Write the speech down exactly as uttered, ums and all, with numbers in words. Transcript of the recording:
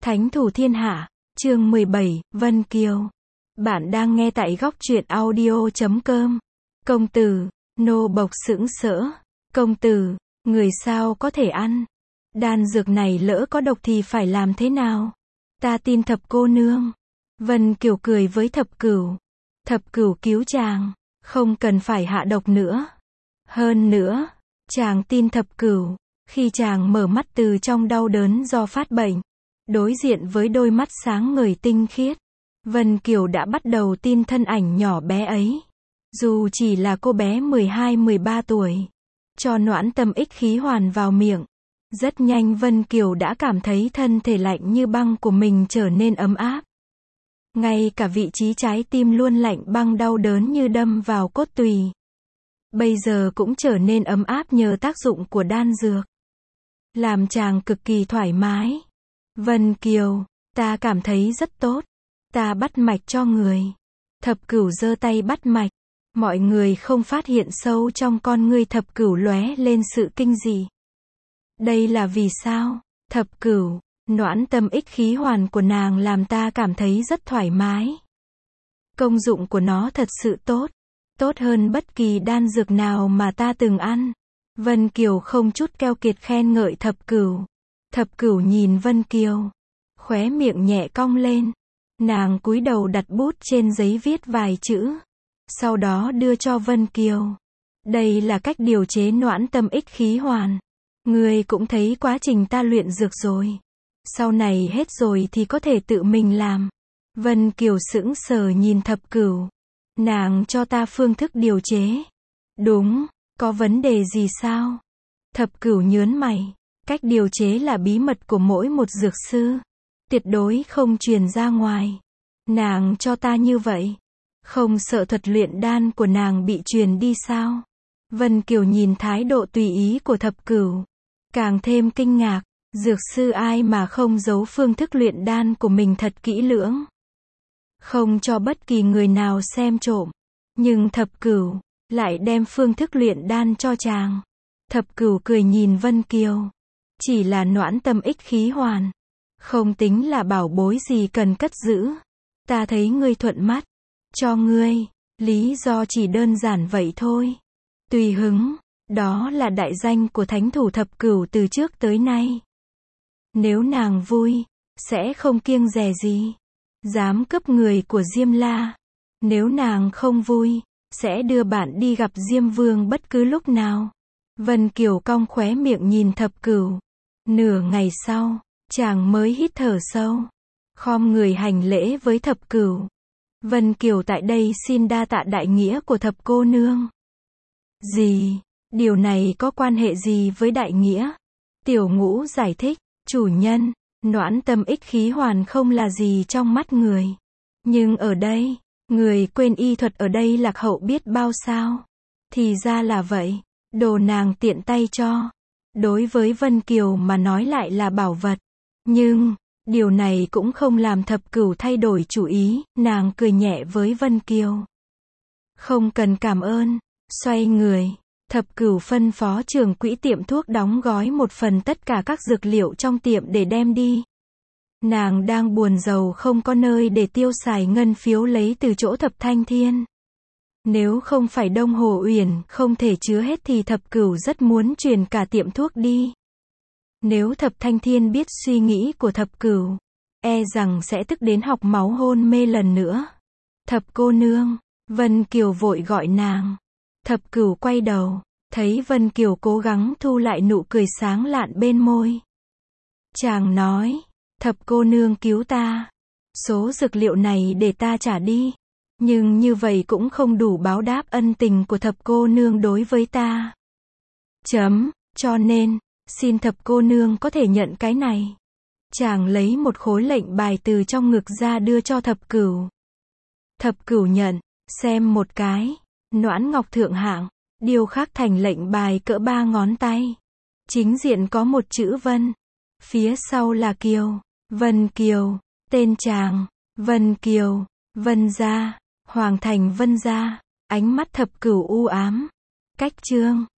Thánh thủ thiên hạ, chương mười bảy, Vân Kiều. Bạn đang nghe tại góc truyện audio chấm com. Công tử, nô bộc sững sỡ. Công tử, người sao có thể ăn? Đan dược này lỡ có độc thì phải làm thế nào? Ta tin thập cô nương. Vân Kiều cười với thập cửu. Thập cửu cứu chàng, không cần phải hạ độc nữa. Hơn nữa, chàng tin thập cửu. Khi chàng mở mắt từ trong đau đớn do phát bệnh, đối diện với đôi mắt sáng ngời tinh khiết, Vân Kiều đã bắt đầu tin thân ảnh nhỏ bé ấy. Dù chỉ là cô bé mười hai mười ba tuổi, cho noãn tâm ích khí hoàn vào miệng. Rất nhanh Vân Kiều đã cảm thấy thân thể lạnh như băng của mình trở nên ấm áp. Ngay cả vị trí trái tim luôn lạnh băng đau đớn như đâm vào cốt tùy, bây giờ cũng trở nên ấm áp nhờ tác dụng của đan dược, làm chàng cực kỳ thoải mái. Vân Kiều, ta cảm thấy rất tốt. Ta bắt mạch cho người. Thập cửu giơ tay bắt mạch. Mọi người không phát hiện sâu trong con ngươi thập cửu lóe lên sự kinh dị. Đây là vì sao? Thập cửu, noãn tâm ích khí hoàn của nàng làm ta cảm thấy rất thoải mái. Công dụng của nó thật sự tốt. Tốt hơn bất kỳ đan dược nào mà ta từng ăn. Vân Kiều không chút keo kiệt khen ngợi thập cửu. Thập cửu nhìn Vân Kiều, khóe miệng nhẹ cong lên. Nàng cúi đầu đặt bút trên giấy viết vài chữ, sau đó đưa cho Vân Kiều. Đây là cách điều chế noãn tâm ích khí hoàn. Ngươi cũng thấy quá trình ta luyện dược rồi. Sau này hết rồi thì có thể tự mình làm. Vân Kiều sững sờ nhìn thập cửu. Nàng cho ta phương thức điều chế. Đúng, có vấn đề gì sao? Thập cửu nhớn mày. Cách điều chế là bí mật của mỗi một dược sư. Tuyệt đối không truyền ra ngoài. Nàng cho ta như vậy. Không sợ thuật luyện đan của nàng bị truyền đi sao? Vân Kiều nhìn thái độ tùy ý của thập cửu, càng thêm kinh ngạc. Dược sư ai mà không giấu phương thức luyện đan của mình thật kỹ lưỡng, không cho bất kỳ người nào xem trộm. Nhưng thập cửu lại đem phương thức luyện đan cho chàng. Thập cửu cười nhìn Vân Kiều. Chỉ là noãn tâm ích khí hoàn, không tính là bảo bối gì cần cất giữ. Ta thấy ngươi thuận mắt, cho ngươi. Lý do chỉ đơn giản vậy thôi. Tùy hứng, đó là đại danh của thánh thủ thập cửu từ trước tới nay. Nếu nàng vui, sẽ không kiêng dè gì, dám cướp người của Diêm La. Nếu nàng không vui, sẽ đưa bạn đi gặp Diêm Vương bất cứ lúc nào. Vân Kiều cong khóe miệng nhìn thập cửu. Nửa ngày sau, chàng mới hít thở sâu, khom người hành lễ với thập cửu. Vân Kiều tại đây xin đa tạ đại nghĩa của thập cô nương. Gì? Điều này có quan hệ gì với đại nghĩa? Tiểu Ngũ giải thích. Chủ nhân, noãn tâm ích khí hoàn không là gì trong mắt người. Nhưng ở đây, người quên y thuật ở đây lạc hậu biết bao sao. Thì ra là vậy. Đồ nàng tiện tay cho, đối với Vân Kiều mà nói lại là bảo vật. Nhưng, điều này cũng không làm thập cửu thay đổi chủ ý. Nàng cười nhẹ với Vân Kiều. Không cần cảm ơn. Xoay người, thập cửu phân phó trưởng quỹ tiệm thuốc đóng gói một phần tất cả các dược liệu trong tiệm để đem đi. Nàng đang buồn rầu không có nơi để tiêu xài ngân phiếu lấy từ chỗ thập thanh thiên. Nếu không phải Đông Hồ Uyển không thể chứa hết thì thập cửu rất muốn chuyển cả tiệm thuốc đi. Nếu thập thanh thiên biết suy nghĩ của thập cửu, e rằng sẽ tức đến học máu hôn mê lần nữa. Thập cô nương, Vân Kiều vội gọi nàng. Thập cửu quay đầu, thấy Vân Kiều cố gắng thu lại nụ cười sáng lạn bên môi. Chàng nói, thập cô nương cứu ta. Số dược liệu này để ta trả đi. Nhưng như vậy cũng không đủ báo đáp ân tình của thập cô nương đối với ta. Chấm, cho nên, xin thập cô nương có thể nhận cái này. Chàng lấy một khối lệnh bài từ trong ngực ra đưa cho thập cửu. Thập cửu nhận, xem một cái. Noãn ngọc thượng hạng, điêu khắc thành lệnh bài cỡ ba ngón tay. Chính diện có một chữ Vân, phía sau là Kiều. Vân Kiều, tên chàng, Vân Kiều, Vân gia, Hoàng thành Vân gia. Ánh mắt thập cửu u ám. Cách chương